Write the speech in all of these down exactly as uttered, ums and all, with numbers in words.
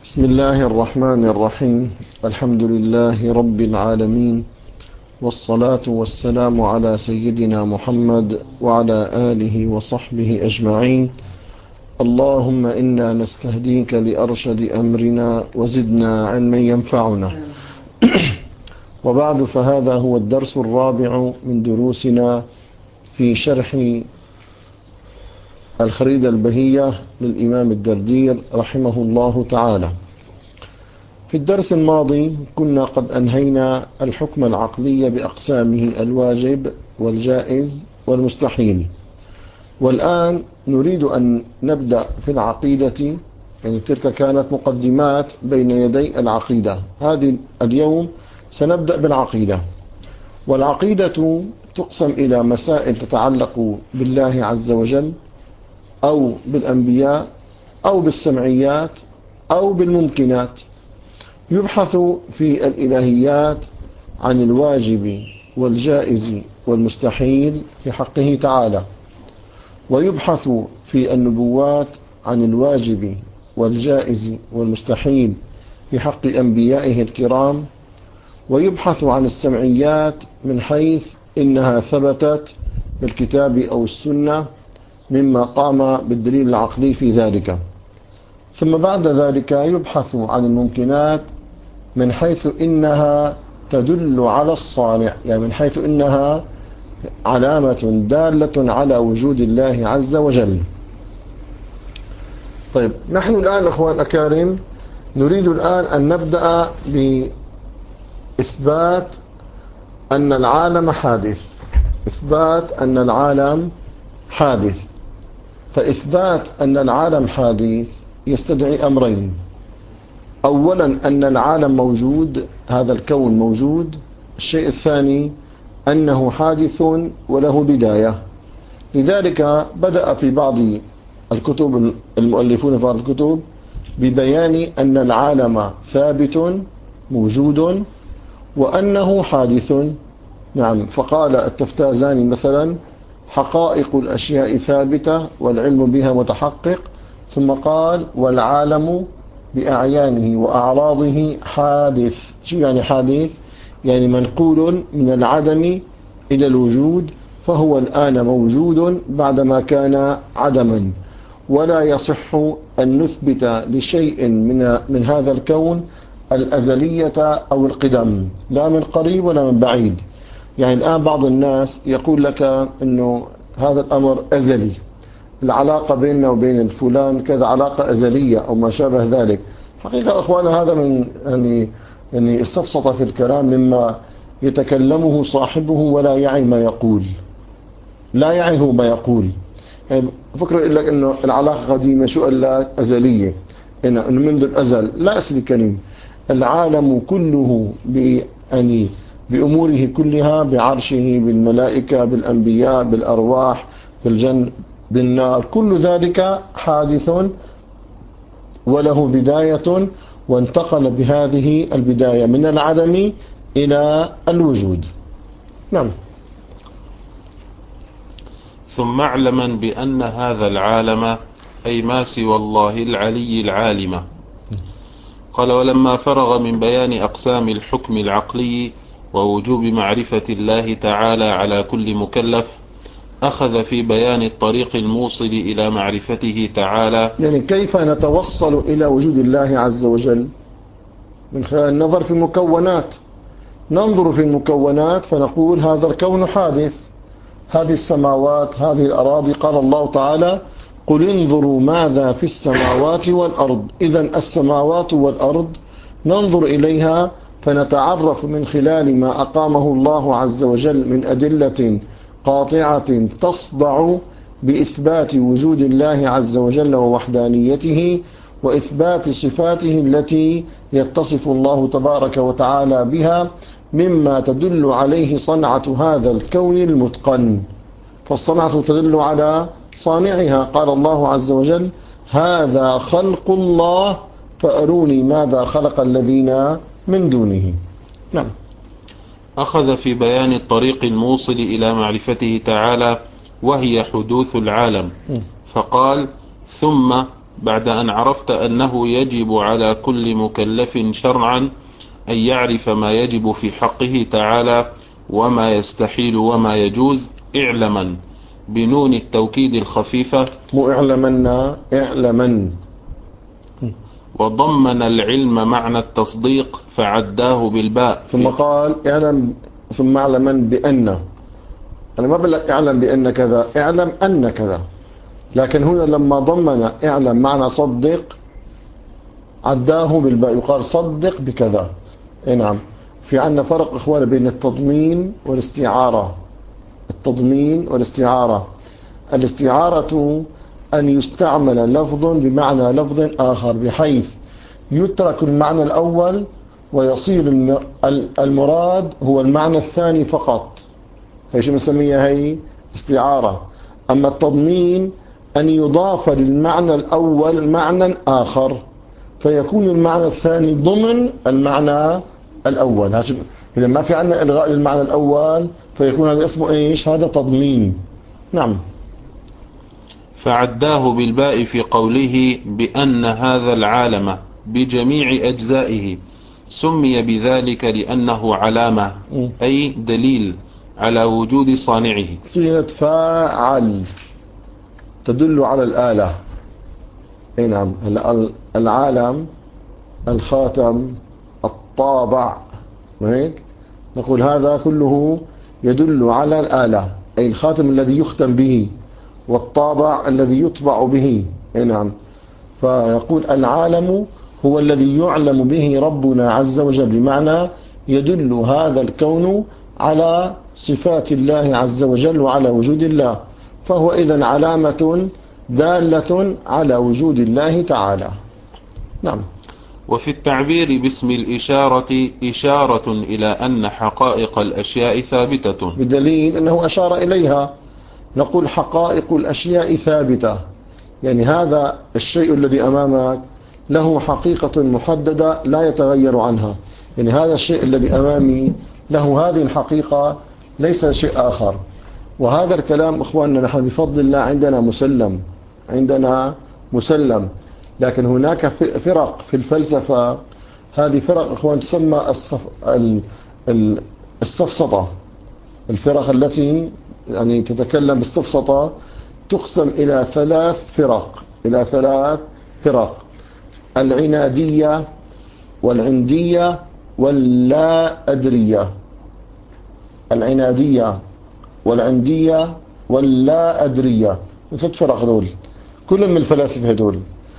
بسم الله الرحمن الرحيم. الحمد لله رب العالمين، والصلاة والسلام على سيدنا محمد وعلى آله وصحبه أجمعين. اللهم إنا نستهديك لأرشد أمرنا وزدنا علما ينفعنا. وبعد، فهذا هو الدرس الرابع من دروسنا في شرح الخريدة البهية للإمام الدردير رحمه الله تعالى. في الدرس الماضي كنا قد أنهينا الحكم العقلي بأقسامه: الواجب والجائز والمستحيل. والآن نريد أن نبدأ في العقيدة، يعني تلك كانت مقدمات بين يدي العقيدة. هذه اليوم سنبدأ بالعقيدة. والعقيدة تقسم إلى مسائل تتعلق بالله عز وجل، أو بالأنبياء، أو بالسمعيات، أو بالممكنات. يبحث في الإلهيات عن الواجب والجائز والمستحيل في حقه تعالى، ويبحث في النبوات عن الواجب والجائز والمستحيل في حق أنبيائه الكرام، ويبحث عن السمعيات من حيث إنها ثبتت بالكتاب أو السنة مما قام بالدليل العقلي في ذلك. ثم بعد ذلك يبحث عن الممكنات من حيث إنها تدل على الصانع، يعني من حيث إنها علامة دالة على وجود الله عز وجل. طيب، نحن الآن أخوان الأكارم نريد الآن أن نبدأ بإثبات أن العالم حادث. إثبات أن العالم حادث. فإثبات أن العالم حادث يستدعي أمرين: أولا أن العالم موجود، هذا الكون موجود. الشيء الثاني أنه حادث وله بداية. لذلك بدأ في بعض الكتب المؤلفون في بعض الكتب ببيان أن العالم ثابت موجود وأنه حادث. نعم، فقال التفتازاني مثلا: حقائق الأشياء ثابتة والعلم بها متحقق. ثم قال: والعالم بأعيانه وأعراضه حادث. شو يعني حادث؟ يعني منقول من العدم إلى الوجود، فهو الآن موجود بعدما كان عدما. ولا يصح أن نثبت لشيء من من هذا الكون الأزلية أو القدم، لا من قريب ولا من بعيد. يعني الآن بعض الناس يقول لك أنه هذا الأمر أزلي، العلاقة بيننا وبين فلان كذا علاقة أزلية أو ما شابه ذلك. حقيقة أخوانا هذا من يعني يعني السفسطة في الكلام، مما يتكلمه صاحبه ولا يعي ما يقول، لا يعي هو ما يقول. يعني فكرة يقول لك إنه العلاقة قديمة، شو قال لك أزلية، إنه منذ الأزل. لا أسلي كريم، العالم كله يعني بأموره كلها، بعرشه، بالملائكة، بالأنبياء، بالأرواح، بالجنة، بالنار، كل ذلك حادث وله بداية، وانتقل بهذه البداية من العدم إلى الوجود. نعم. ثم اعلما بأن هذا العالم أي ما سوى الله العلي العالم. قال: ولما فرغ من بيان أقسام الحكم العقلي ووجوب معرفة الله تعالى على كل مكلف، أخذ في بيان الطريق الموصل إلى معرفته تعالى. يعني كيف نتوصل إلى وجود الله عز وجل؟ من خلال النظر في المكونات. ننظر في المكونات فنقول هذا الكون حادث، هذه السماوات، هذه الأراضي. قال الله تعالى: قل انظروا ماذا في السماوات والأرض. إذن السماوات والأرض ننظر إليها فنتعرف من خلال ما أقامه الله عز وجل من أدلة قاطعة تصدع بإثبات وجود الله عز وجل ووحدانيته، وإثبات صفاته التي يتصف الله تبارك وتعالى بها، مما تدل عليه صنعة هذا الكون المتقن. فالصنعة تدل على صانعها. قال الله عز وجل: هذا خلق الله فأروني ماذا خلق الذين من دونه. نعم. أخذ في بيان الطريق الموصل إلى معرفته تعالى، وهي حدوث العالم، فقال: ثم بعد أن عرفت أنه يجب على كل مكلف شرعا أن يعرف ما يجب في حقه تعالى وما يستحيل وما يجوز، اعلما بنون التوكيد الخفيفة، مو اعلمنا، اعلمن. وضمن العلم معنى التصديق فعداه بالباء، ثم قال اعلم، ثم اعلمن بأن. أنا ما بقول لك اعلم بأن كذا، اعلم أن كذا. لكن هنا لما ضمن اعلم معنى صدق عداه بالباء، يقال صدق بكذا. اي نعم. في عندنا فرق إخوان بين التضمين والاستعارة. التضمين والاستعارة، الاستعارة أن يستعمل لفظ بمعنى لفظ آخر بحيث يترك المعنى الأول ويصير المراد هو المعنى الثاني فقط. هي شو بنسميها؟ هي استعارة. أما التضمين أن يضاف للمعنى الأول معنى آخر فيكون المعنى الثاني ضمن المعنى الأول. إذا ما في عندنا إلغاء للمعنى الأول فيكون هذا اسمه إيش؟ هذا تضمين. نعم. فعداه بالباء في قوله بأن هذا العالم بجميع أجزائه سمي بذلك لأنه علامة، أي دليل على وجود صانعه. صيغة فاعل تدل على الآلة. اي نعم. العالم، الخاتم، الطابع، وهيك نقول هذا كله يدل على الآلة، أي الخاتم الذي يختم به والطابع الذي يطبع به. اي نعم. فيقول العالم هو الذي يعلم به ربنا عز وجل، بمعنى يدل هذا الكون على صفات الله عز وجل وعلى وجود الله، فهو إذن علامة دالة على وجود الله تعالى. نعم. وفي التعبير باسم الإشارة إشارة إلى أن حقائق الأشياء ثابتة، بدليل أنه أشار إليها. نقول حقائق الأشياء ثابتة، يعني هذا الشيء الذي أمامك له حقيقة محددة لا يتغير عنها. يعني هذا الشيء الذي أمامي له هذه الحقيقة، ليس شيء آخر. وهذا الكلام إخواننا نحن بفضل الله عندنا مسلم، عندنا مسلم. لكن هناك فرق في الفلسفة، هذه فرق إخوان تسمى الصف... السفسطة. الفرق التي يعني تتكلم بالسفسطة تقسم إلى ثلاث فرق، إلى ثلاث فرق: العنادية والعندية واللا أدرية. العنادية والعندية واللا أدرية، ثلاث فرق دول، كل من الفلاسفة دول.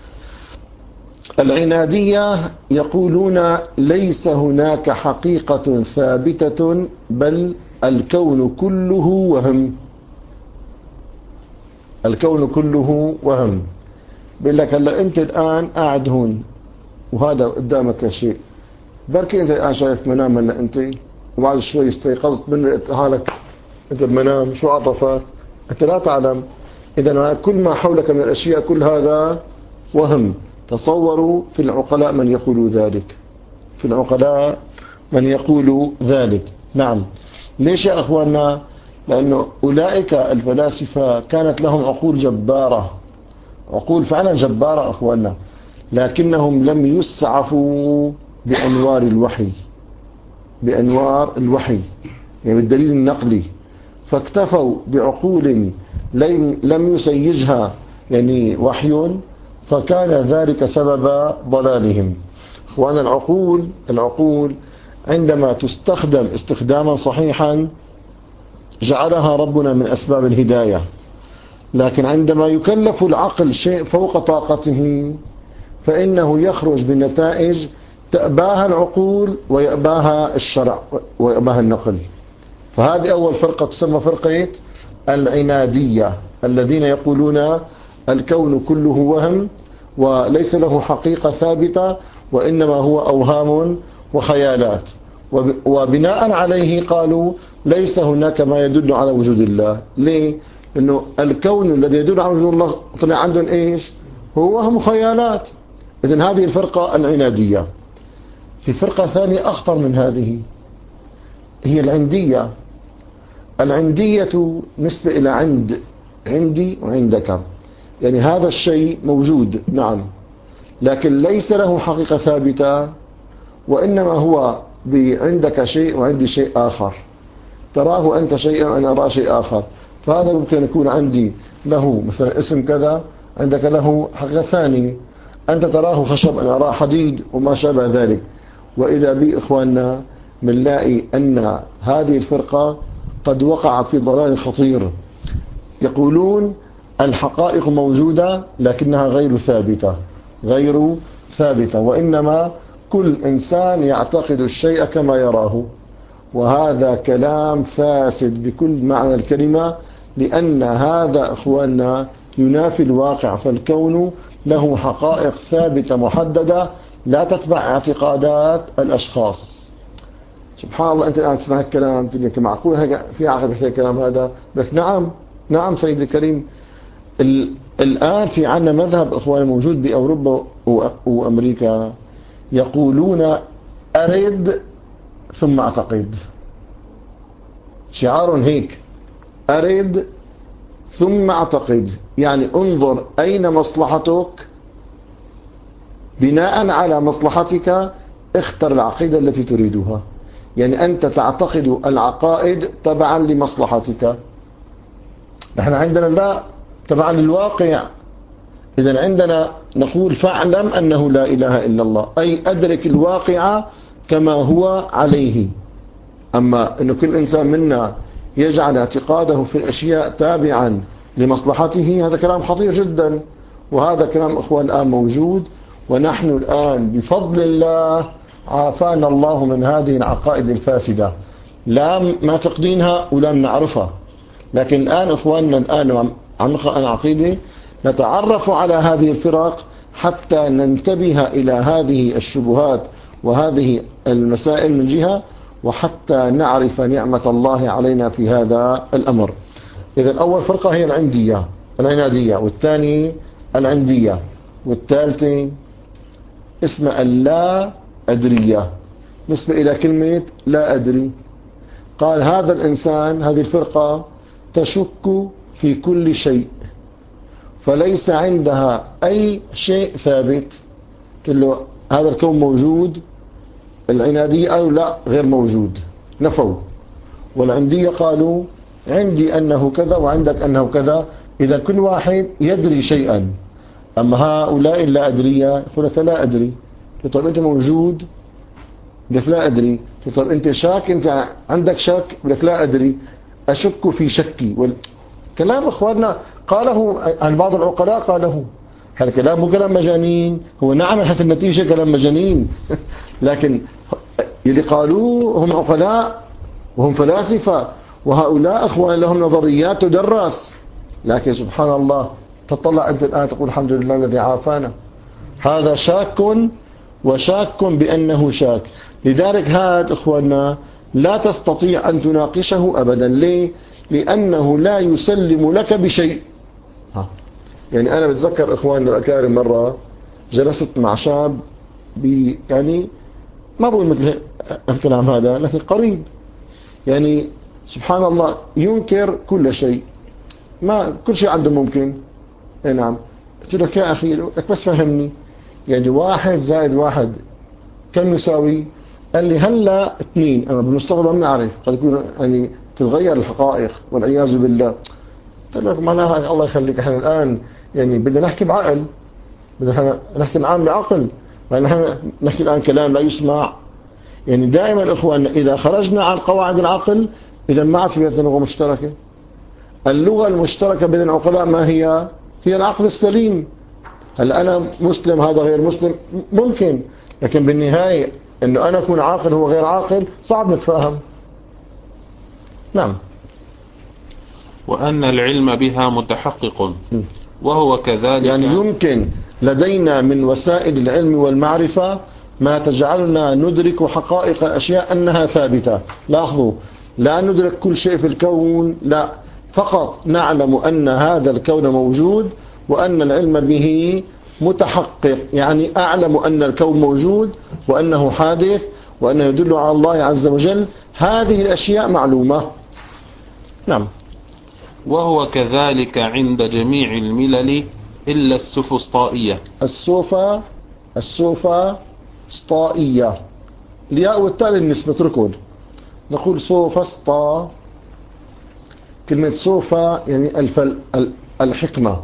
العنادية يقولون ليس هناك حقيقة ثابتة بل الكون كله وهم. الكون كله وهم. بيقول لك هلا انت الان قاعد هون وهذا قدامك شيء، بركي انت الان شايف منام هلا انت، وبعد شوي استيقظت من لقيت حالك انت بمنام، شو عرفك؟ انت لا تعلم. اذا كل ما حولك من الاشياء كل هذا وهم. تصوروا في العقلاء من يقول ذلك، في العقلاء من يقول ذلك. نعم. ليش يا أخواننا؟ لأنه أولئك الفلاسفة كانت لهم عقول جبارة، عقول فعلا جبارة أخواننا، لكنهم لم يسعفوا بأنوار الوحي، بأنوار الوحي يعني بالدليل النقلي، فاكتفوا بعقول لم يسيجها يعني وحي، فكان ذلك سبب ضلالهم. اخوانا العقول العقول عندما تستخدم استخداما صحيحا جعلها ربنا من أسباب الهداية، لكن عندما يكلف العقل شيء فوق طاقته فإنه يخرج بنتائج تأباها العقول ويأباها الشرع ويأباها النقل. فهذه أول فرقة تسمى فرقة العنادية، الذين يقولون الكون كله وهم وليس له حقيقة ثابتة وإنما هو أوهام وخيالات، وبناء عليه قالوا ليس هناك ما يدل على وجود الله. ليه؟ لأنه الكون الذي يدل على وجود الله طلع عندهم إيش؟ هو وهم خيالات. إذن هذه الفرقة العنادية. في فرقة ثانية أخطر من هذه، هي العندية. العندية نسبة إلى عند، عندي وعندك. يعني هذا الشيء موجود نعم، لكن ليس له حقيقة ثابتة، وإنما هو عندك شيء وعندي شيء آخر، تراه أنت شيئا وأنا أرى شيء آخر، فهذا ممكن يكون عندي له مثلا اسم كذا، عندك له حقيقة ثانية، أنت تراه خشب أنا أراه حديد وما شابه ذلك. وإذا بي إخواننا بنلاقي أن هذه الفرقة قد وقعت في ضلال خطير، يقولون الحقائق موجودة لكنها غير ثابتة، غير ثابتة، وإنما كل إنسان يعتقد الشيء كما يراه، وهذا كلام فاسد بكل معنى الكلمة، لأن هذا إخواننا ينافي الواقع، فالكون له حقائق ثابتة محددة لا تتبع اعتقادات الأشخاص. سبحان الله، أنت الآن تسمع الكلام تقول لك معقول هيك في عقل بحكي الكلام هذا؟ بك نعم نعم سيدي الكريم. الآن في عنا مذهب إخوان موجود بأوروبا وأمريكا يقولون أرد ثم أعتقد، شعار هيك، أرد ثم أعتقد، يعني انظر أين مصلحتك، بناء على مصلحتك اختر العقيدة التي تريدها. يعني أنت تعتقد العقائد تبعا لمصلحتك، نحن عندنا لا، تبعا للواقع. إذن عندنا نقول فاعلم أنه لا إله إلا الله، أي أدرك الواقع كما هو عليه. أما أن كل إنسان منا يجعل اعتقاده في الأشياء تابعا لمصلحته، هذا كلام خطير جدا، وهذا كلام أخوان الآن موجود، ونحن الآن بفضل الله عافانا الله من هذه العقائد الفاسدة، لا معتقدينها ولا نعرفها. لكن الآن إخواننا الآن عم نقرأ العقيدة نتعرف على هذه الفرق حتى ننتبه إلى هذه الشبهات وهذه المسائل من جهة، وحتى نعرف نعمة الله علينا في هذا الأمر. إذا أول فرقة هي العندية العنادية، والثاني العندية، والثالثة اسمها اللا أدرية، نسبة إلى كلمة لا أدري. قال هذا الإنسان، هذه الفرقة تشك في كل شيء، فليس عندها أي شيء ثابت. قل له هذا الكون موجود، العنادية قالوا لا غير موجود، نفوا. والعندية قالوا عندي أنه كذا وعندك أنه كذا، إذا كل واحد يدري شيئا. أما هؤلاء اللا أدرية يقول لك لا أدري. طيب أنت موجود؟ لك لا أدري. طيب أنت شاك، أنت عندك شك؟ لك لا أدري، أشك في شكي. والكلام أخواننا قاله عن بعض العقلاء، قاله هذا كلام مو كلام مجانين، هو نعم حتى النتيجة كلام مجانين لكن اللي قالوه هم عقلاء وهم فلاسفة، وهؤلاء أخوان لهم نظريات تدرس. لكن سبحان الله تطلع أنت الآن تقول الحمد لله الذي عافانا. هذا شاك وشاك بأنه شاك. لذلك هذا إخواننا لا تستطيع أن تناقشه أبدا. ليه؟ لأنه لا يسلم لك بشيء. ها. يعني أنا بتذكر إخواننا الأكارم مرة جلست مع شاب بي يعني ما بقول مثل الكلام هذا لكن قريب، يعني سبحان الله ينكر كل شيء، ما كل شيء عنده ممكن. اي نعم. قلت لك يا أخي لك بس فهمني، يعني واحد زائد واحد كم يساوي؟ قال لي هلا اثنين. أنا بالمستقبل ما بنعرف، قد يكون يعني تتغير الحقائق والعياذ بالله. قلت لك معناها الله يخليك احنا الآن يعني بدنا نحكي بعقل، بدنا نحكي الآن بعقل، نحن نحكي الآن كلام لا يسمع. يعني دائما الإخوان إذا خرجنا عن قواعد العقل إذا ما عاد في لغة مشتركة. اللغة المشتركة بين العقلاء ما هي؟ هي العقل السليم. هل أنا مسلم هذا غير مسلم؟ ممكن، لكن بالنهاية أنه أنا أكون عاقل هو غير عاقل صعب نتفاهم. نعم. وأن العلم بها متحقق وهو كذلك، يعني يمكن لدينا من وسائل العلم والمعرفة ما تجعلنا ندرك حقائق الأشياء أنها ثابتة. لاحظوا، لا ندرك كل شيء في الكون، لا، فقط نعلم أن هذا الكون موجود وأن العلم به متحقق. يعني أعلم أن الكون موجود وأنه حادث وأنه يدل على الله عز وجل، هذه الأشياء معلومة. نعم. وهو كذلك عند جميع الملل إلا السفسطائية. السوفا السوفا سطائية، الياء والتاء للنسبة تركون. نقول سوفسطا. كلمة سوفا يعني الفل الحكمة،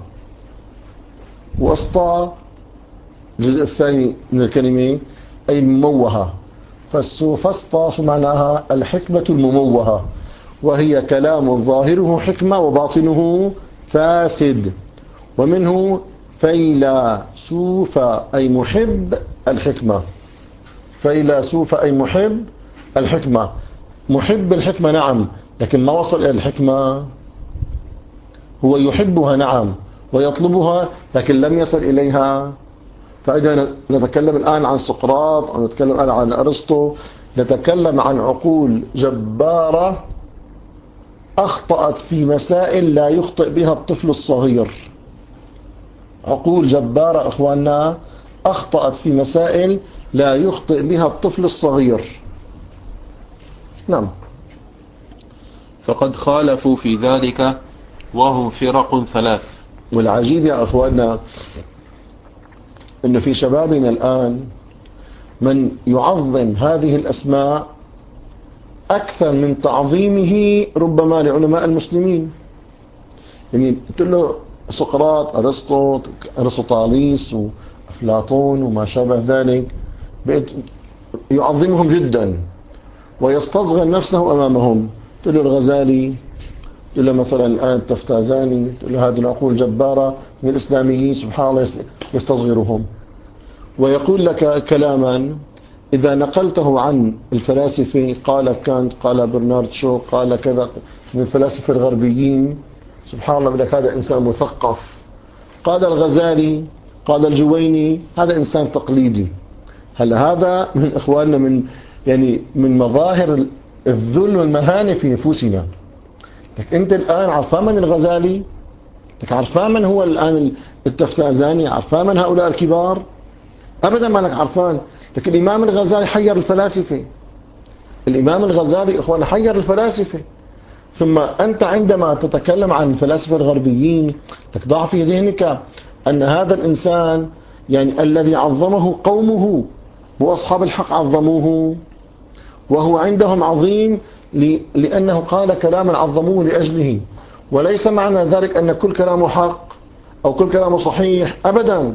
واسطا الجزء الثاني من الكلمة أي مموهة. فالسوفسطا شو معناها؟ الحكمة المموهة، وهي كلام ظاهره حكمة وباطنه فاسد. ومنه فيلسوف أي محب الحكمة. فيلسوف أي محب الحكمة. محب الحكمة نعم، لكن ما وصل إلى الحكمة. هو يحبها نعم ويطلبها، لكن لم يصل إليها. فإذا نتكلم الآن عن سقراط أو نتكلم الآن عن أرسطو، نتكلم عن عقول جبارة أخطأت في مسائل لا يخطئ بها الطفل الصغير. عقول جبارة أخواننا أخطأت في مسائل لا يخطئ بها الطفل الصغير. نعم. فقد خالفوا في ذلك وهم فرق ثلاث. والعجيب يا أخواننا أنه في شبابنا الآن من يعظم هذه الأسماء أكثر من تعظيمه ربما لعلماء المسلمين. يعني قلت له سقراط، أرسطو، أرسطاليس وأفلاطون وما شابه ذلك، يعظمهم جدا ويستصغر نفسه أمامهم. قلت له الغزالي، قلت له مثلا الآن التفتازاني، قلت له هذه العقول جبارة من الإسلاميين سبحان الله يستصغرهم. ويقول لك كلاما إذا نقلته عن الفلاسفة، قال كانت، قال برنارد شو، قال كذا من الفلاسفة الغربيين، سبحان الله بلك هذا إنسان مثقف. قال الغزالي، قال الجويني، هذا إنسان تقليدي. هل هذا من إخواننا من يعني من مظاهر الذل والمهانة في نفوسنا؟ لك أنت الآن عرفان من الغزالي؟ لك عرفان من هو الآن التفتازاني؟ عرفان من هؤلاء الكبار؟ أبدا ما لك عرفان. لكن الإمام الغزالي حير الفلاسفة. الإمام الغزالي إخوان حير الفلاسفة. ثم أنت عندما تتكلم عن الفلاسفة الغربيين لك ضع في ذهنك أن هذا الإنسان يعني الذي عظمه قومه وأصحاب الحق عظموه، وهو عندهم عظيم لأنه قال كلاما عظموه لأجله. وليس معنى ذلك أن كل كلامه حق أو كل كلامه صحيح أبدا.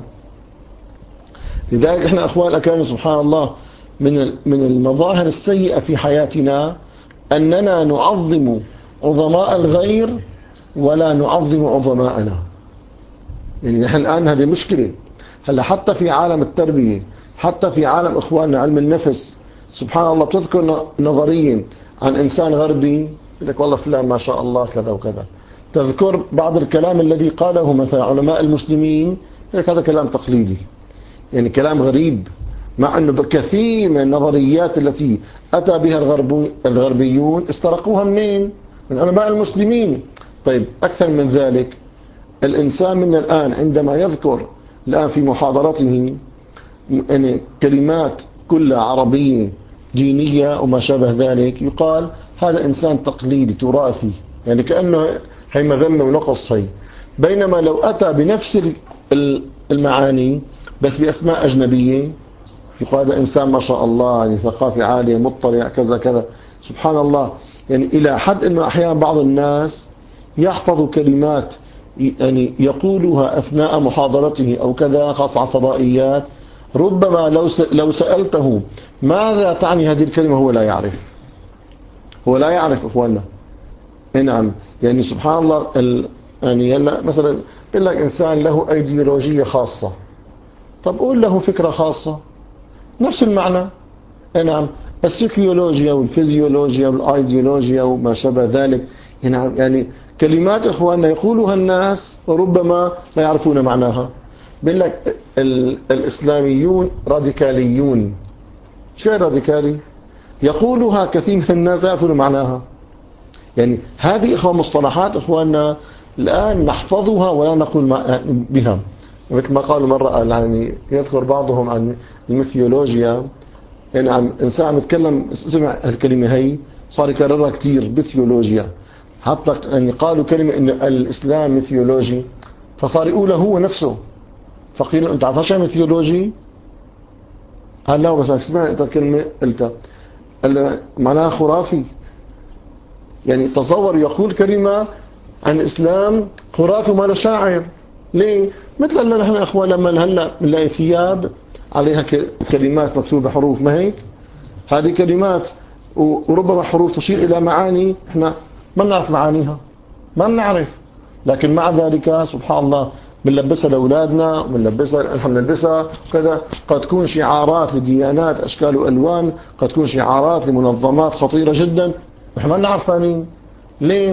لذلك احنا أخوان الأكارم سبحان الله من من المظاهر السيئة في حياتنا أننا نعظم عظماء الغير ولا نعظم عظماءنا. يعني نحن الآن هذه مشكلة. هلا حتى في عالم التربية، حتى في عالم إخواننا علم النفس، سبحان الله بتذكر نظريا عن إنسان غربي يقول لك والله فلان ما شاء الله كذا وكذا. تذكر بعض الكلام الذي قاله مثلا علماء المسلمين يقول لك هذا كلام تقليدي، يعني كلام غريب، مع أنه كثير من النظريات التي أتى بها الغربيون استرقوها منين؟ من علماء المسلمين. طيب أكثر من ذلك، الإنسان من الآن عندما يذكر الآن في محاضرته يعني كلمات كلها عربية دينية وما شابه ذلك، يقال هذا إنسان تقليدي تراثي، يعني كأنه هي مذمة ونقص هي. بينما لو أتى بنفس المعاني بس بأسماء أجنبية يقال هذا إنسان ما شاء الله يعني ثقافة عالية مطلع كذا كذا. سبحان الله، يعني إلى حد أنه أحيانا بعض الناس يحفظ كلمات يعني يقولها أثناء محاضرته أو كذا، خاصة على الفضائيات، ربما لو لو سألته ماذا تعني هذه الكلمة هو لا يعرف. هو لا يعرف إخواننا. نعم، يعني سبحان الله ال... يعني مثلا يقول لك إنسان له أيديولوجية خاصة، طب قول له فكرة خاصة نفس المعنى. نعم، السيكيولوجيا والفيزيولوجيا والأيديولوجيا وما شابه ذلك، نعم، يعني كلمات إخواننا يقولها الناس وربما لا يعرفون معناها. بيقول لك الإسلاميون راديكاليون. شو راديكالي؟ يقولها كثير من الناس لا يعرفون معناها. يعني هذه إخوان مصطلحات إخواننا الآن نحفظها ولا نقول بها. مثل ما قالوا مرة يعني يذكر بعضهم عن الميثيولوجيا، يعني عم إنسان عم يتكلم سمع الكلمة هي صار يكررها كتير، بيثيولوجيا. حتى يعني قالوا كلمة إن الإسلام ميثيولوجي. فصار يقوله هو نفسه. فقيل أنت عارف شو يعني ثيولوجي؟ قال لا بس اسمع أنت كلمة قلتها معناها خرافي. يعني تصور يقول كلمة عن الإسلام خرافي وما له شاعر. ليه؟ مثل أننا نحن أخوان لما هلا بنلاقي ثياب عليها كلمات مكتوبة حروف، ما هيك؟ هذه كلمات وربما حروف تشير إلى معاني احنا ما بنعرف معانيها، ما بنعرف، لكن مع ذلك سبحان الله بنلبسها لأولادنا وبنلبسها نحن بنلبسها وكذا. قد تكون شعارات لديانات أشكال وألوان، قد تكون شعارات لمنظمات خطيرة جدا نحن ما نعرف ثاني ليه.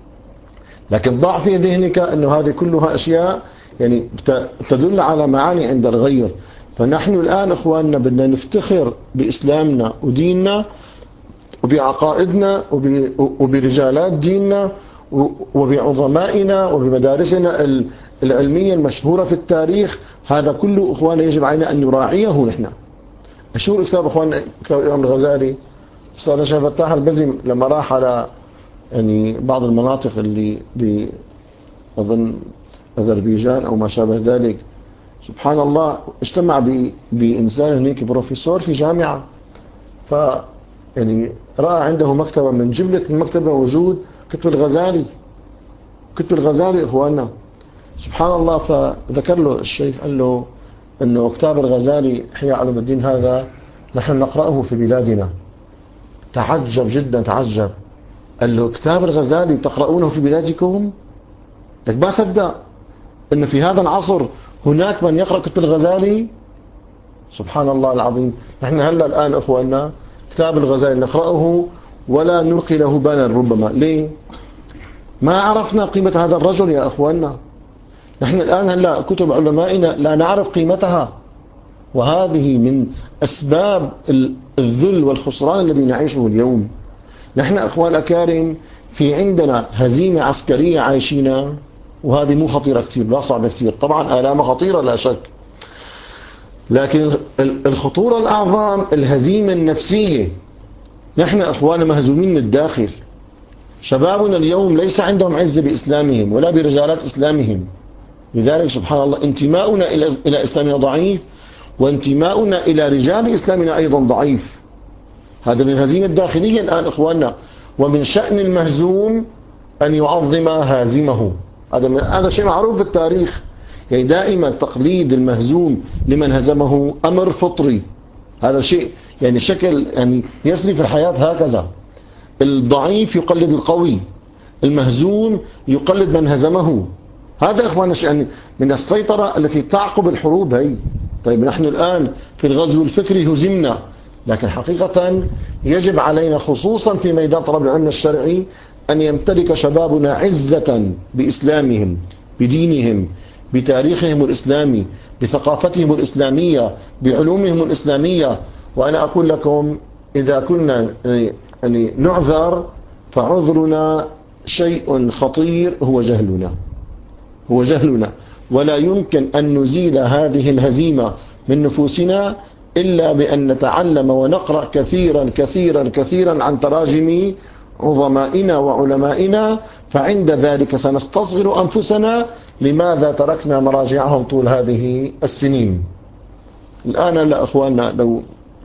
لكن ضع في ذهنك أنه هذه كلها أشياء يعني تدل على معاني عند الغير. فنحن الآن إخواننا بدنا نفتخر بإسلامنا وديننا وبعقائدنا وبرجالات ديننا وبعظمائنا وبمدارسنا العلمية المشهورة في التاريخ. هذا كله إخواننا يجب علينا أن نراعيه. نحن شو كتاب إخواننا كتاب الإمام الغزالي أستاذ شيخ فتاح البزم لما راح على يعني بعض المناطق اللي أظن أذربيجان أو ما شابه ذلك، سبحان الله اجتمع بإنسان هناك بروفيسور في جامعة، ف يعني رأى عنده مكتبة من جملة المكتبة وجود كتب الغزالي. كتب الغزالي إخواننا سبحان الله. فذكر له الشيخ قال له أنه كتاب الغزالي إحياء علوم الدين هذا نحن نقرأه في بلادنا. تعجب جدا تعجب، قال له كتاب الغزالي تقرؤونه في بلادكم؟ لك ما صدق أنه في هذا العصر هناك من يقرأ كتب الغزالي. سبحان الله العظيم. نحن هلا الآن إخواننا كتاب الغزالي نقرأه ولا نلقي له بالا ربما. ليه؟ ما عرفنا قيمة هذا الرجل يا أخواننا. نحن الآن هلا كتب علمائنا لا نعرف قيمتها، وهذه من أسباب الذل والخسران الذي نعيشه اليوم. نحن أخوان الأكارم في عندنا هزيمة عسكرية عايشينها، وهذه مو خطيرة كتير، لا صعبة كتير، طبعا آلامة خطيرة لا شك، لكن الخطورة الأعظم الهزيمة النفسية. نحن أخوان مهزومين من الداخل. شبابنا اليوم ليس عندهم عزة بإسلامهم ولا برجالات إسلامهم، لذلك سبحان الله انتماؤنا إلى إسلامنا ضعيف، وانتماؤنا إلى رجال إسلامنا أيضا ضعيف. هذا من الهزيمة الداخلية الآن إخواننا. ومن شأن المهزوم أن يعظم هازمه. هذا هذا شيء معروف في التاريخ. يعني دائما تقليد المهزوم لمن هزمه أمر فطري. هذا شيء يعني شكل يعني يسري في الحياة هكذا. الضعيف يقلد القوي، المهزوم يقلد من هزمه. هذا إخواننا يعني من السيطرة التي تعقب الحروب هي. طيب نحن الآن في الغزو الفكري هزمنا، لكن حقيقة يجب علينا خصوصا في ميدان طلب العلم الشرعي أن يمتلك شبابنا عزة بإسلامهم، بدينهم، بتاريخهم الإسلامي، بثقافتهم الإسلامية، بعلومهم الإسلامية. وأنا أقول لكم إذا كنا يعني نعذر فعذرنا شيء خطير هو جهلنا، هو جهلنا. ولا يمكن أن نزيل هذه الهزيمة من نفوسنا إلا بأن نتعلم ونقرأ كثيرا كثيرا كثيرا عن تراجم عظمائنا وعلمائنا، فعند ذلك سنستصغر أنفسنا لماذا تركنا مراجعهم طول هذه السنين. الآن هلا أخواننا لو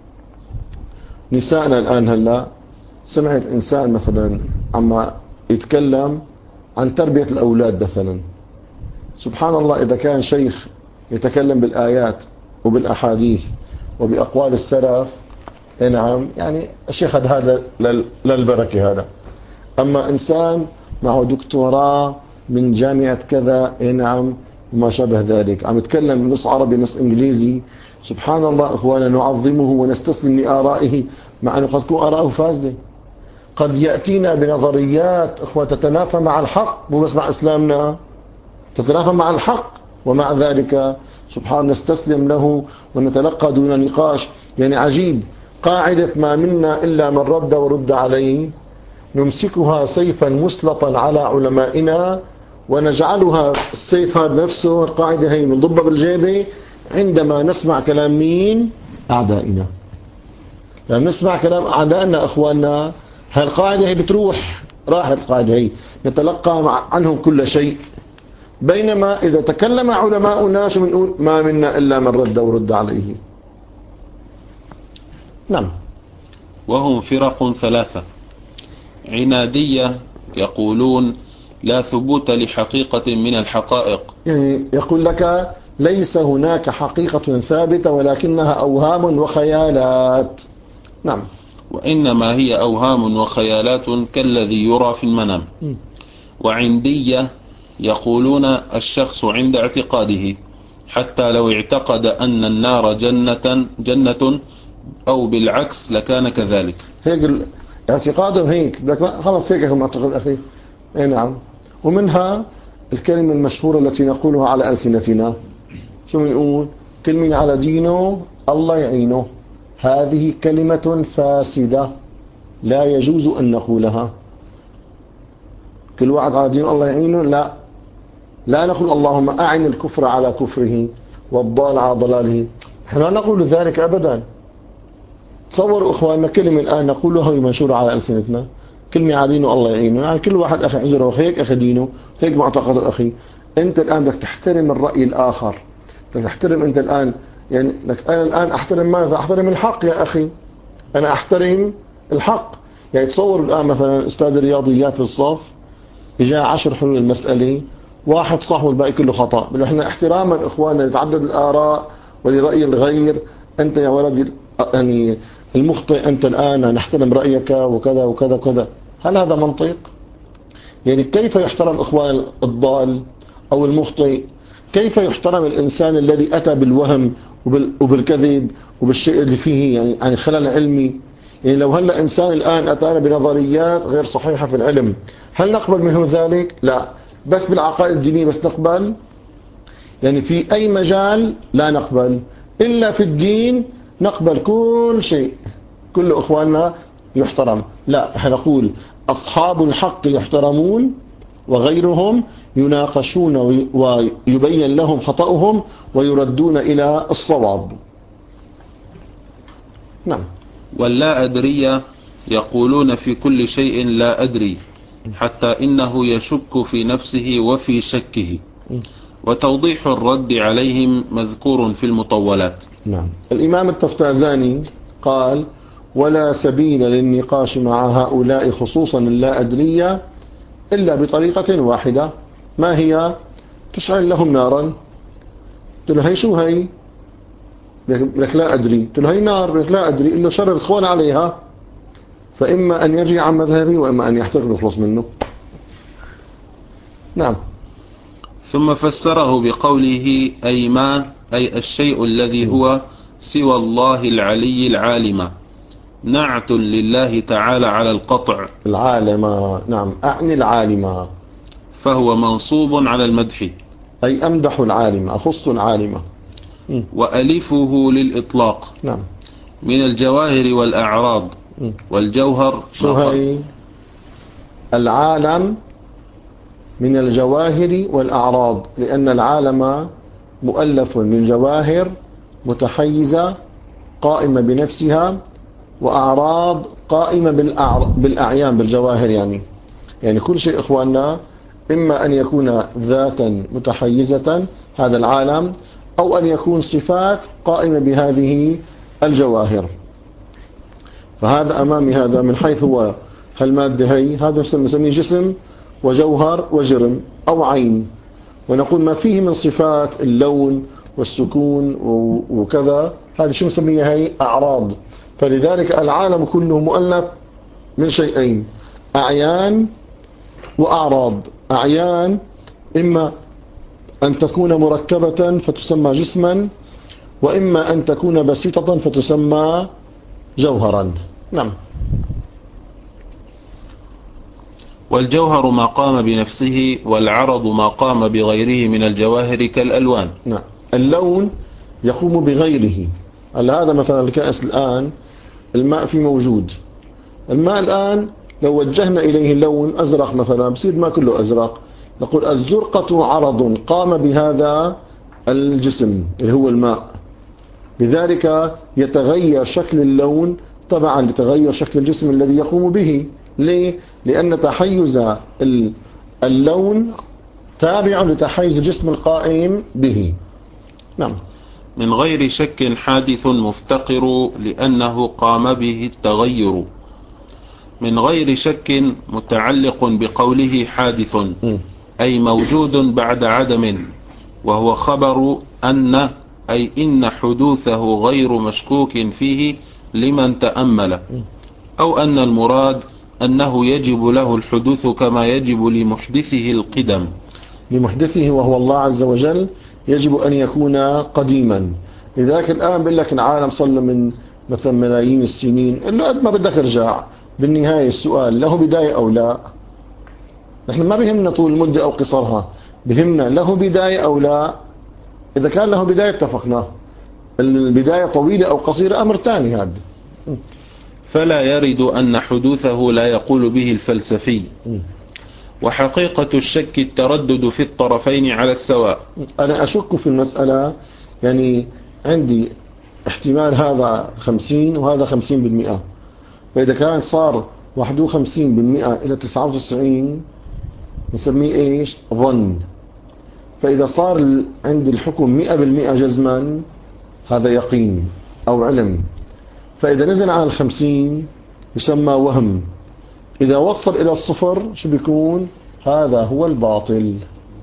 نساءنا الآن هلا سمعت إنسان مثلا عما يتكلم عن تربية الأولاد مثلا، سبحان الله إذا كان شيخ يتكلم بالآيات وبالأحاديث وبأقوال السلف، نعم يعني الشيخ هذا للبركة هذا. أما إنسان معه دكتوراه من جامعة كذا، نعم وما شابه ذلك، عم يتكلم نص عربي نص إنجليزي، سبحان الله إخوانا نعظمه ونستسلم لآرائه، مع أنه قد تكون آراءه فاسدة. قد يأتينا بنظريات إخوة تتنافى مع الحق، مو بس مع إسلامنا، تتنافى مع الحق، ومع ذلك سبحان نستسلم له ونتلقى دون نقاش. يعني عجيب، قاعدة ما منا إلا من رد ورد عليه، نمسكها سيفا مسلطا على علمائنا ونجعلها السيف هذا نفسه القاعدة هي نضبها بالجيبة عندما نسمع كلام مين؟ أعدائنا. لما نسمع كلام أعدائنا إخواننا هالقاعدة هي بتروح، راحت القاعدة هي، نتلقى عنهم كل شيء. بينما إذا تكلم علماؤنا شو بنقول؟ ما منا إلا من رد ورد عليه. نعم. وهم فرق ثلاثة: عنادية يقولون لا ثبوت لحقيقة من الحقائق، يعني يقول لك ليس هناك حقيقة ثابتة ولكنها أوهام وخيالات. نعم. وإنما هي أوهام وخيالات كالذي يرى في المنام. م. وعندية يقولون الشخص عند اعتقاده، حتى لو اعتقد أن النار جنة جنة أو بالعكس لكان كذلك. هيك اعتقادهم هيك، خلص هيك هم اعتقد أخي. اي نعم. ومنها الكلمة المشهورة التي نقولها على ألسنتنا، شو بنقول؟ كلمة على دينه الله يعينه. هذه كلمة فاسدة لا يجوز أن نقولها. كل واحد على دين الله يعينه، لا لا نقول اللهم أعن الكفر على كفره والضال على ضلاله. نحن لا نقول ذلك أبدا. تصوروا إخواننا كلمة الآن نقولها منشورة على ألسنتنا، كلمة على دينه الله يعينه، يعني كل واحد أخي حزره هيك أخي دينه هيك معتقده أخي. أنت الآن بدك تحترم الرأي الآخر، بدك تحترم أنت الآن، يعني لك أنا الآن أحترم ماذا؟ أحترم الحق يا أخي، أنا أحترم الحق. يعني تصور الآن مثلا أستاذ الرياضيات بالصف إجا عشر حلول المسألة، واحد صح والباقي كله خطأ، بل احنا احتراما إخواننا لتعدد الآراء ولرأي الغير، أنت يا ولدي يعني المخطئ أنت الآن نحترم رأيك وكذا وكذا وكذا. هل هذا منطق؟ يعني كيف يحترم إخوان الضال أو المخطئ؟ كيف يحترم الإنسان الذي أتى بالوهم وبالكذب وبالشيء اللي فيه يعني عن خلل علمي؟ يعني لو هلا إنسان الآن أتانا بنظريات غير صحيحة في العلم، هل نقبل منه ذلك؟ لا. بس بالعقائد الدينية بس نقبل؟ يعني في أي مجال لا نقبل، إلا في الدين نقبل كل شيء، كل إخواننا يحترم. لا، احنا نقول أصحاب الحق يحترمون وغيرهم يناقشون ويبين لهم خطأهم ويردون إلى الصواب. نعم. واللا أدري يقولون في كل شيء لا أدري، حتى إنه يشك في نفسه وفي شكه. وتوضيح الرد عليهم مذكور في المطولات. نعم. الإمام التفتازاني قال: ولا سبيل للنقاش مع هؤلاء خصوصا اللا أدرية إلا بطريقة واحدة. ما هي؟ تشعل لهم نارا. قلت له هي شو هي؟ لك لا أدري. قلت له هي نار. لك لا أدري. إلا شر الإخوان عليها، فإما أن يرجع عن مذهبي وإما أن يحترق ويخلص منه. نعم. ثم فسره بقوله أي ما، أي الشيء الذي هو سوى الله العلي العالم، نعت لله تعالى على القطع. العالم، نعم، أعني العالم، فهو منصوب على المدح، أي أمدح العالم، أخص العالم. وألفه للإطلاق. نعم. من الجواهر والأعراض. والجوهر شو هي؟ العالم من الجواهر والأعراض، لأن العالم مؤلف من جواهر متحيزة قائمة بنفسها، وأعراض قائمة بالأعيان بالجواهر. يعني يعني كل شيء إخواننا إما أن يكون ذاتا متحيزة هذا العالم، أو أن يكون صفات قائمة بهذه الجواهر. فهذا أمامي هذا من حيث هو هالمادة هي، هذا نسميه جسم وجوهر وجرم أو عين، ونقول ما فيه من صفات اللون والسكون وكذا، هذا شو نسميها؟ هي أعراض. فلذلك العالم كله مؤلف من شيئين: أعيان وأعراض. أعيان إما أن تكون مركبة فتسمى جسما، وإما أن تكون بسيطة فتسمى جوهرا. نعم. والجوهر ما قام بنفسه، والعرض ما قام بغيره من الجواهر كالألوان. نعم. اللون يقوم بغيره. هذا مثلا الكأس الآن الماء فيه موجود، الماء الآن لو وجهنا إليه اللون أزرق مثلا بصير ما كله أزرق، نقول الزرقة عرض قام بهذا الجسم اللي هو الماء، لذلك يتغير شكل اللون طبعا لتغير شكل الجسم الذي يقوم به. ليه؟ لأن تحيز اللون تابع لتحيز الجسم القائم به. نعم. من غير شك حادث مفتقر لأنه قام به التغير. من غير شك متعلق بقوله حادث م. أي موجود بعد عدم، وهو خبر أن أي إن حدوثه غير مشكوك فيه لمن تأمل، أو أن المراد أنه يجب له الحدوث كما يجب لمحدثه القدم. لمحدثه وهو الله عز وجل يجب أن يكون قديما. لذلك الآن بقول لك العالم صار من مثلا ملايين السنين، قال له قد ما بدك ارجع، بالنهاية السؤال له بداية أو لا. نحن ما بهمنا طول المدة أو قصرها، بهمنا له بداية أو لا. إذا كان له بداية اتفقنا، البداية طويلة أو قصيرة أمر ثاني هذا. فلا يرد أن حدوثه لا يقول به الفلسفي. وحقيقة الشك التردد في الطرفين على السواء. أنا أشك في المسألة، يعني عندي احتمال هذا خمسين وهذا خمسين بالمئة، فإذا كان صار واحد وخمسين بالمئة إلى تسعة وتسعين نسميه إيش؟ ظن. فإذا صار عندي الحكم مئة بالمئة جزما هذا يقين أو علم. فإذا نزل عن الخمسين يسمى وهم. إذا وصل إلى الصفر شو بيكون؟ هذا هو الباطل.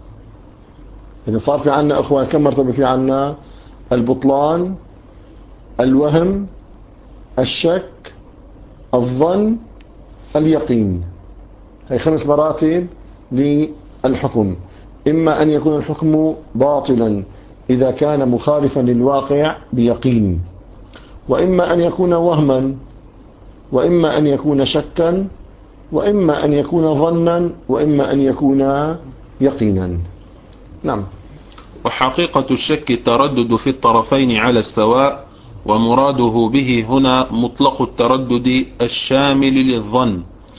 إذا صار في عنا أخوان كم مرتبة في عنا؟ البطلان، الوهم، الشك، الظن، اليقين. هي خمس مراتب للحكم. إما أن يكون الحكم باطلا إذا كان مخالفا للواقع بيقين، وإما أن يكون وهما، وإما أن يكون شكا، وإما أن يكون ظنا، وإما أن يكون يقينا. نعم. وحقيقة الشك التردد في الطرفين على السواء، ومراده به هنا مطلق التردد الشامل للظن،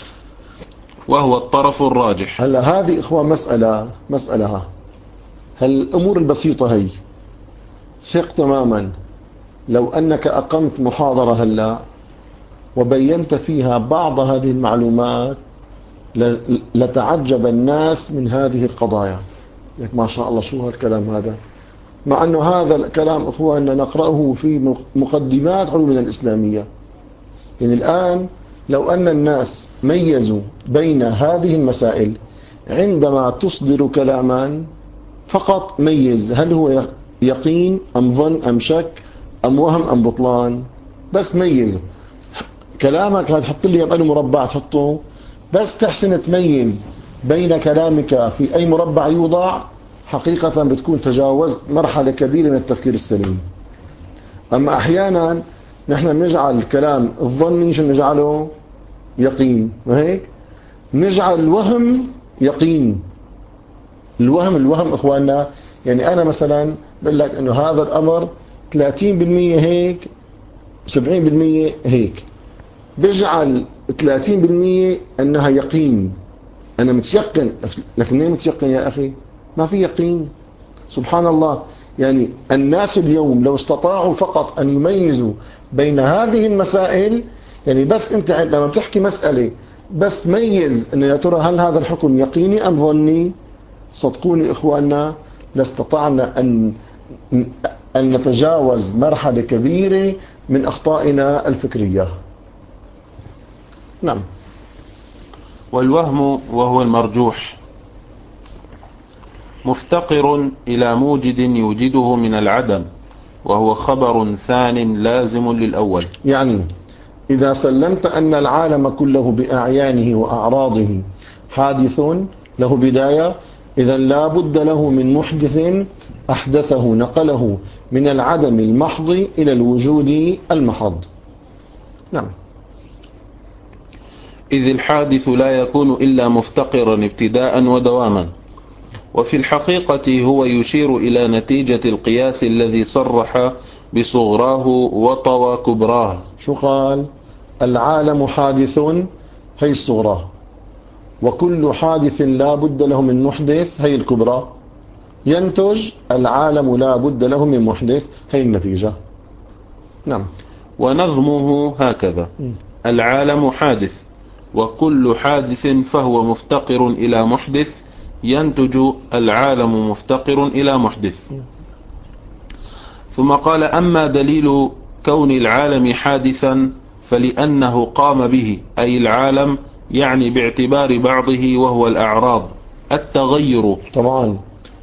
وهو الطرف الراجح. هلا هذه إخوة مسألة مسألة هل الأمور البسيطة هي ثق تماما لو أنك أقمت محاضرة هلا وبينت فيها بعض هذه المعلومات لتعجب الناس من هذه القضايا. لك ما شاء الله شو هالكلام هذا، مع أنه هذا الكلام أخواننا نقرأه في مقدمات علومنا الإسلامية. يعني الآن لو أن الناس ميزوا بين هذه المسائل عندما تصدر كلاما فقط، ميز هل هو يقين أم ظن أم شك أم وهم أم بطلان، بس ميز كلامك. هذا حط لي بأي مربع تحطه، بس تحسن تميز بين كلامك في أي مربع يوضع، حقيقة بتكون تجاوزت مرحلة كبيرة من التفكير السليم. أما أحيانا نحن بنجعل الكلام الظني شو نجعله؟ يقين، ما هيك؟ نجعل الوهم يقين. الوهم الوهم إخواننا، يعني أنا مثلا بقول لك إنه هذا الأمر ثلاثين بالمئة هيك سبعين بالمئة هيك، بجعل ثلاثين بالمئة أنها يقين، أنا متيقن. لكن ليه متيقن يا أخي؟ ما في يقين. سبحان الله. يعني الناس اليوم لو استطاعوا فقط أن يميزوا بين هذه المسائل، يعني بس أنت لما بتحكي مسألة بس ميز أنه يا ترى هل هذا الحكم يقيني أم ظني، صدقوني إخواننا لاستطعنا أن أن نتجاوز مرحلة كبيرة من أخطائنا الفكرية. نعم. والوهم وهو المرجوح مفتقر إلى موجد يوجده من العدم، وهو خبر ثان لازم للأول. يعني إذا سلمت أن العالم كله بأعيانه وأعراضه حادث له بداية، إذا لا بد له من محدث أحدثه نقله من العدم المحض إلى الوجود المحض. نعم. إذ الحادث لا يكون إلا مفتقرا ابتداء ودواما، وفي الحقيقة هو يشير إلى نتيجة القياس الذي صرح بصغراه وطوى كبراه. شو قال؟ العالم حادث، هي الصغرى، وكل حادث لا بد له من محدث، هي الكبرى، ينتج العالم لا بد له من محدث، هي النتيجة. نعم. ونظمه هكذا: العالم حادث، وكل حادث فهو مفتقر إلى محدث ينتج العالم مفتقر إلى محدث. ثم قال: أما دليل كون العالم حادثا فلأنه قام به، أي العالم يعني باعتبار بعضه وهو الأعراض التغير. طبعا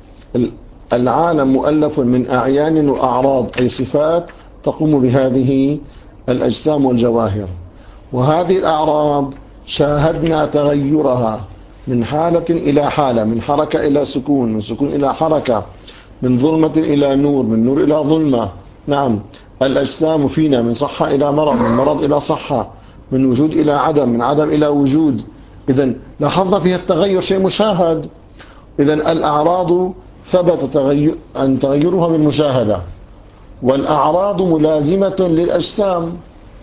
العالم مؤلف من أعيان وأعراض، أي صفات تقوم بهذه الأجسام والجواهر، وهذه الأعراض شاهدنا تغيرها من حالة إلى حالة، من حركة إلى سكون، من سكون إلى حركة، من ظلمة إلى نور، من نور إلى ظلمة. نعم، الأجسام فينا من صحة إلى مرض، من مرض إلى صحة، من وجود إلى عدم، من عدم إلى وجود. إذن لاحظنا فيها التغير، شيء مشاهد. إذن الأعراض ثبت تغير أن تغيرها بالمشاهدة، والأعراض ملازمة للأجسام،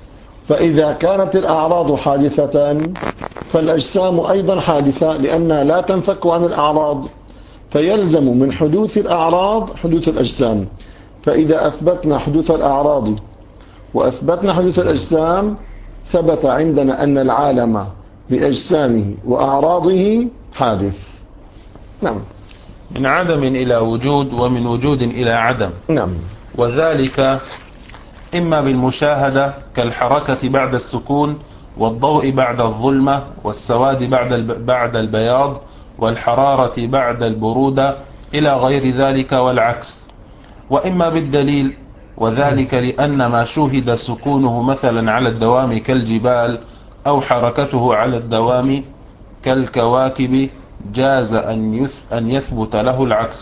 فإذا كانت الأعراض حادثة فالأجسام أيضا حادثة، لأنها لا تنفك عن الأعراض، فيلزم من حدوث الأعراض حدوث الأجسام. فإذا أثبتنا حدوث الأعراض وأثبتنا حدوث الأجسام ثبت عندنا أن العالم بأجسامه وأعراضه حادث. نعم، من عدم إلى وجود ومن وجود إلى عدم. نعم، وذلك إما بالمشاهدة كالحركة بعد السكون، والضوء بعد الظلمة، والسواد بعد بعد البياض، والحرارة بعد البرودة إلى غير ذلك والعكس. وإما بالدليل، وذلك لأن ما شوهد سكونه مثلا على الدوام كالجبال، أو حركته على الدوام كالكواكب، جاز أن يثبت له العكس،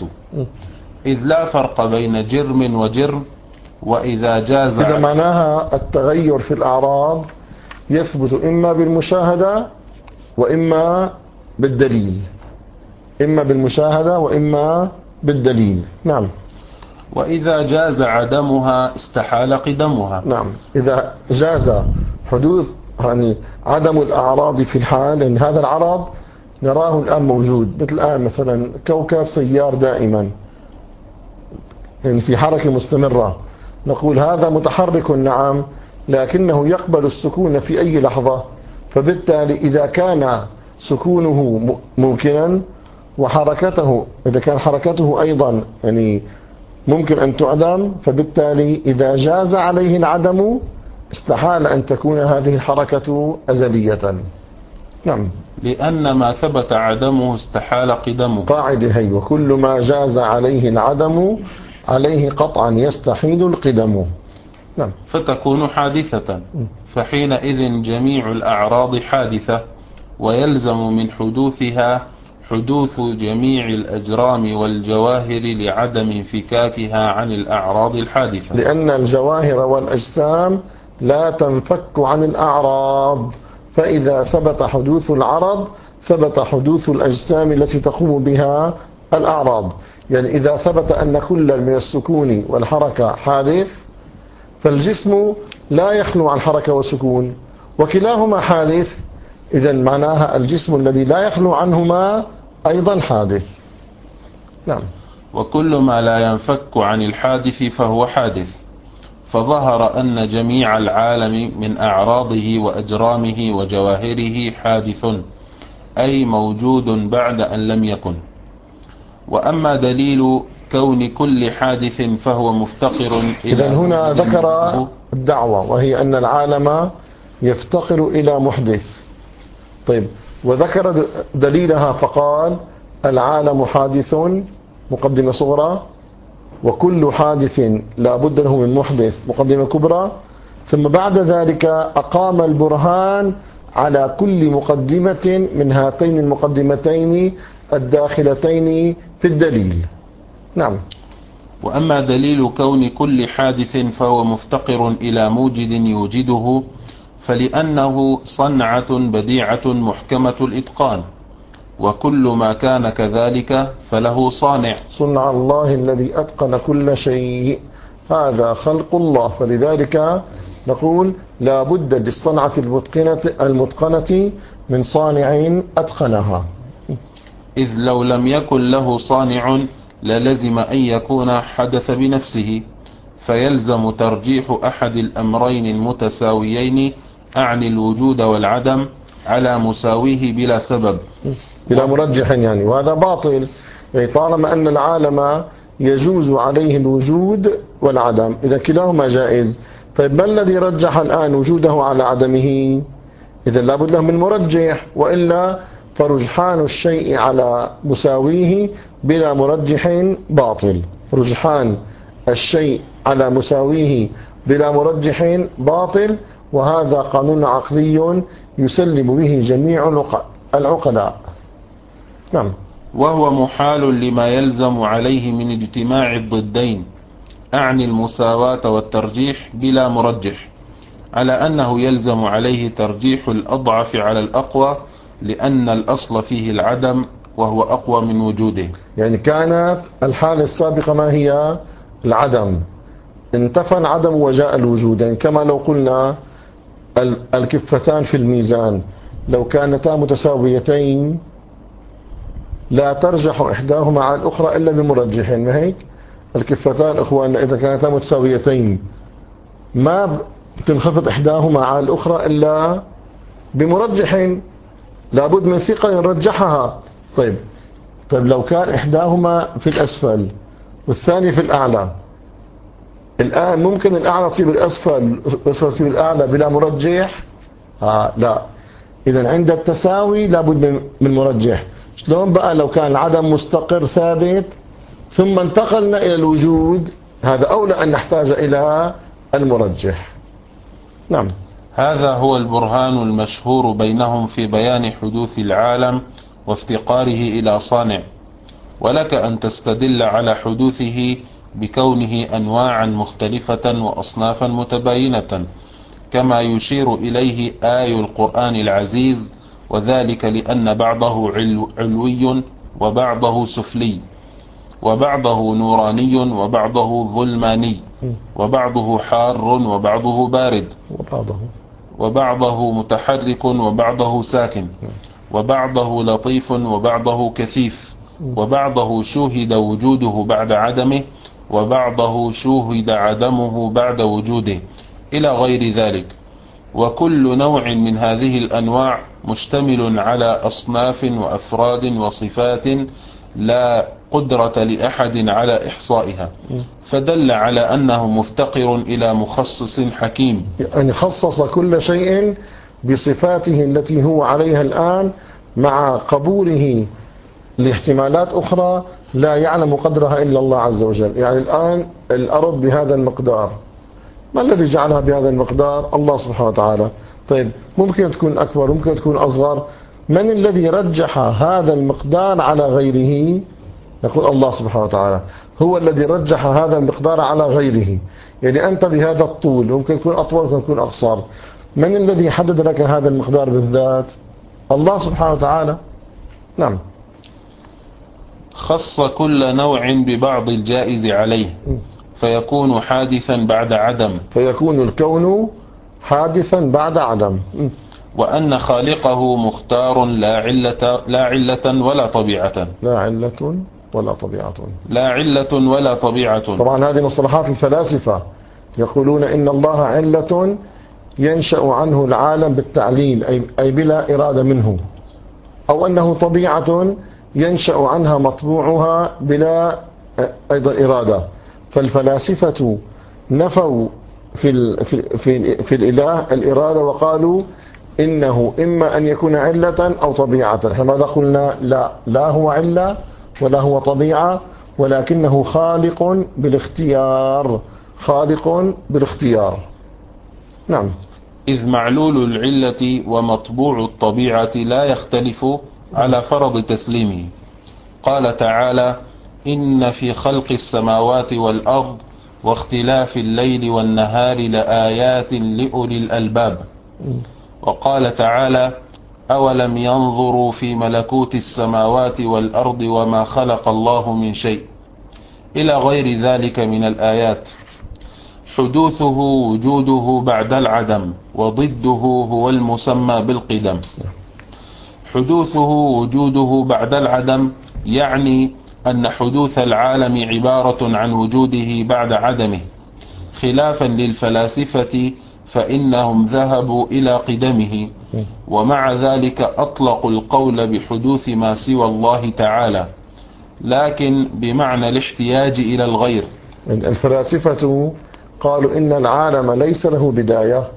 إذ لا فرق بين جرم وجرم. وإذا جاز، إذا معناها التغير في الأعراض يثبت إما بالمشاهدة وإما بالدليل، إما بالمشاهدة وإما بالدليل. نعم. وإذا جاز عدمها استحال قدمها. نعم، إذا جاز حدوث يعني عدم الأعراض في الحال، لأن هذا العرض نراه الآن موجود، مثل الآن مثلا كوكب سيار دائما، يعني في حركة مستمرة، نقول هذا متحرك نعم، لكنه يقبل السكون في أي لحظة، فبالتالي إذا كان سكونه ممكنا وحركته، إذا كان حركته أيضا يعني ممكن أن تعدم، فبالتالي إذا جاز عليه العدم استحال أن تكون هذه الحركة أزلية. نعم، لأن ما ثبت عدمه استحال قدمه. قاعدة هي: وكل ما جاز عليه العدم عليه قطعا يستحيل القدم. نعم، فتكون حادثة، فحينئذ جميع الأعراض حادثة، ويلزم من حدوثها حدوث جميع الأجرام والجواهر لعدم انفكاكها عن الأعراض الحادثة، لأن الجواهر والأجسام لا تنفك عن الأعراض، فإذا ثبت حدوث العرض ثبت حدوث الأجسام التي تقوم بها الأعراض. يعني إذا ثبت أن كل من السكون والحركة حادث، فالجسم لا يخلو عن حركة وسكون، وكلاهما حادث، إذن معناها الجسم الذي لا يخلو عنهما أيضا حادث. نعم. وكل ما لا ينفك عن الحادث فهو حادث، فظهر أن جميع العالم من أعراضه وأجرامه وجواهره حادث، أي موجود بعد أن لم يكن. وأما دليل كون كل حادث فهو مفتقر إلى، إذن هنا ذكر الدعوة، وهي أن العالم يفتقر إلى محدث. طيب، وذكر دليلها فقال: العالم حادث، مقدمة صغرى، وكل حادث لا بد له من محدث، مقدمة كبرى. ثم بعد ذلك أقام البرهان على كل مقدمة من هاتين المقدمتين الداخلتين في الدليل. نعم. وأما دليل كون كل حادث فهو مفتقر إلى موجد يوجده، فلأنه صنعة بديعة محكمة الإتقان، وكل ما كان كذلك فله صانع. صنع الله الذي أتقن كل شيء، هذا خلق الله، فلذلك نقول لا بد للصنعة المتقنة المتقنة من صانع أتقنها. إذ لو لم يكن له صانع للزم أن يكون حدث بنفسه، فيلزم ترجيح أحد الأمرين المتساويين، أعني الوجود والعدم، على مساويه بلا سبب، بلا مرجح يعني، وهذا باطل. يعني طالما أن العالم يجوز عليه الوجود والعدم، إذا كلاهما جائز، طيب ما الذي رجح الآن وجوده على عدمه؟ إذا لابد له من مرجح، وإلا فرجحان الشيء على مساويه بلا مرجح باطل. رجحان الشيء على مساويه بلا مرجح باطل، وهذا قانون عقلي يسلم به جميع العقلاء. نعم. وهو محال لما يلزم عليه من اجتماع الضدين، أعني المساواة والترجيح بلا مرجح، على أنه يلزم عليه ترجيح الأضعف على الأقوى، لأن الأصل فيه العدم وهو أقوى من وجوده. يعني كانت الحالة السابقة ما هي؟ العدم، انتفى العدم وجاء الوجود. يعني كما لو قلنا الكفتان في الميزان لو كانتا متساويتين لا ترجح إحداهما على الأخرى إلا بمرجحين، ما هيك؟ الكفتان إخواننا إذا كانتا متساويتين ما تنخفض إحداهما على الأخرى إلا بمرجحين، لابد من ثقة يرجحها. طيب طيب لو كان إحداهما في الأسفل والثاني في الأعلى، الآن ممكن الأعلى يصير الأسفل والأسفل يصير الأعلى بلا مرجح؟ آه لا. إذا عند التساوي لابد من مرجح. شلون بقى لو كان العدم مستقر ثابت ثم انتقلنا إلى الوجود؟ هذا أولى أن نحتاج إلى المرجح. نعم. هذا هو البرهان المشهور بينهم في بيان حدوث العالم وافتقاره إلى صانع. ولك أن تستدل على حدوثه بكونه أنواعا مختلفة وأصنافا متباينة، كما يشير إليه آي القرآن العزيز، وذلك لأن بعضه علوي وبعضه سفلي، وبعضه نوراني وبعضه ظلماني، وبعضه حار وبعضه بارد، وبعضه وبعضه متحرك وبعضه ساكن، وبعضه لطيف وبعضه كثيف، وبعضه شوهد وجوده بعد عدمه، وبعضه شوهد عدمه بعد وجوده، إلى غير ذلك. وكل نوع من هذه الأنواع مشتمل على أصناف وأفراد وصفات لا قدرة لأحد على إحصائها، فدل على أنه مفتقر إلى مخصص حكيم. يعني خصص كل شيء بصفاته التي هو عليها الآن، مع قبوله لاحتمالات أخرى لا يعلم قدرها إلا الله عز وجل. يعني الآن الأرض بهذا المقدار، ما الذي جعلها بهذا المقدار؟ الله سبحانه وتعالى. طيب ممكن تكون أكبر، ممكن تكون أصغر، من الذي رجح هذا المقدار على غيره؟ يقول الله سبحانه وتعالى هو الذي رجح هذا المقدار على غيره. يعني أنت بهذا الطول ممكن تكون أطول، ممكن تكون أقصر، من الذي حدد لك هذا المقدار بالذات؟ الله سبحانه وتعالى. نعم. خص كل نوع ببعض الجائز عليه، فيكون حادثا بعد عدم، فيكون الكون حادثا بعد عدم. وأن خالقه مختار لا علة, لا علة ولا طبيعة. لا علة ولا طبيعة. لا علة ولا طبيعة. طبعا هذه مصطلحات الفلاسفة، يقولون إن الله علة ينشأ عنه العالم بالتعليل، أي بلا إرادة منه، أو أنه طبيعة ينشأ عنها مطبوعها بلا أيضا إرادة. فالفلاسفة نفوا في, ال في, في, في الإله الإرادة، وقالوا إنه إما أن يكون علة أو طبيعة. ماذا قلنا؟ لا لا هو علة ولا هو طبيعة، ولكنه خالق بالاختيار، خالق بالاختيار. نعم. إذ معلول العلة ومطبوع الطبيعة لا يختلف على فرض تسليمه. قال تعالى: إن في خلق السماوات والأرض واختلاف الليل والنهار لآيات لأولي الألباب. وقال تعالى: أولم ينظروا في ملكوت السماوات والأرض وما خلق الله من شيء، إلى غير ذلك من الآيات. حدوثه وجوده بعد العدم، وضده هو المسمى بالقدم. حدوثه وجوده بعد العدم يعني أن حدوث العالم عبارة عن وجوده بعد عدمه، خلافا للفلاسفة فإنهم ذهبوا إلى قدمه، ومع ذلك أطلقوا القول بحدوث ما سوى الله تعالى، لكن بمعنى الاحتياج إلى الغير. الفلاسفة قالوا إن العالم ليس له بداية،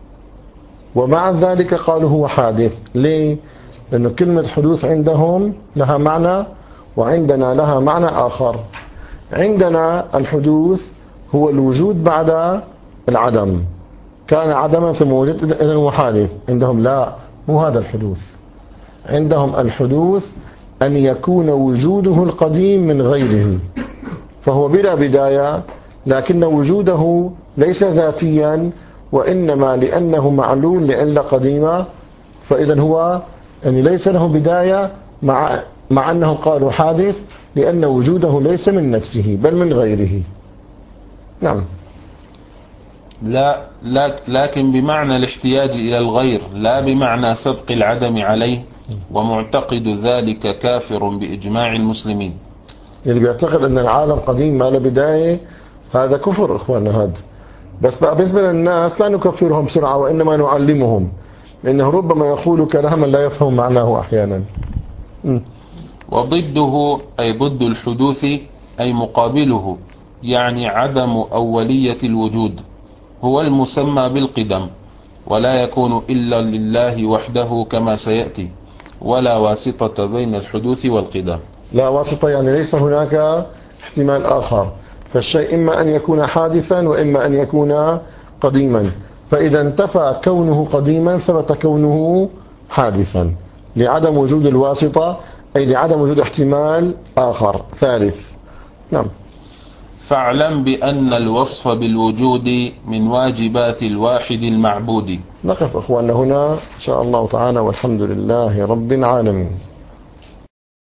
ومع ذلك قالوا هو حادث. ليه؟ لأن كلمة حدوث عندهم لها معنى، وعندنا لها معنى آخر. عندنا الحدوث هو الوجود بعد العدم، كان عدما ثم وجد إذن هو حادث. عندهم لا، مو هذا الحدوث. عندهم الحدوث أن يكون وجوده القديم من غيره، فهو بلا بداية، لكن وجوده ليس ذاتيا، وإنما لأنه معلول لعلة قديمة، فإذا هو يعني ليس له بداية، مع مع أنهم قالوا حادث لأن وجوده ليس من نفسه بل من غيره. نعم. لا لكن بمعنى الاحتياج إلى الغير، لا بمعنى سبق العدم عليه، ومعتقد ذلك كافر بإجماع المسلمين. اللي بيعتقد أن العالم قديم ما له بداية هذا كفر إخواننا. هذا بس بقى بالنسبة للناس لا نكفرهم بسرعة، وإنما نعلمهم، لأنه ربما يقول كلاما لا يفهم معناه أحيانا. م. وضده أي ضد الحدوث أي مقابله، يعني عدم أولية الوجود، هو المسمى بالقدم، ولا يكون إلا لله وحده كما سيأتي، ولا واسطة بين الحدوث والقدم. لا واسطة، يعني ليس هناك احتمال آخر، فالشيء إما أن يكون حادثا وإما أن يكون قديما، فإذا انتفى كونه قديما ثبت كونه حادثا لعدم وجود الواسطة، أي لعدم وجود احتمال آخر ثالث. نعم. فاعلم بأن الوصف بالوجود من واجبات الواحد المعبود. نقف أخواننا هنا إن شاء الله تعالى، والحمد لله رب العالمين.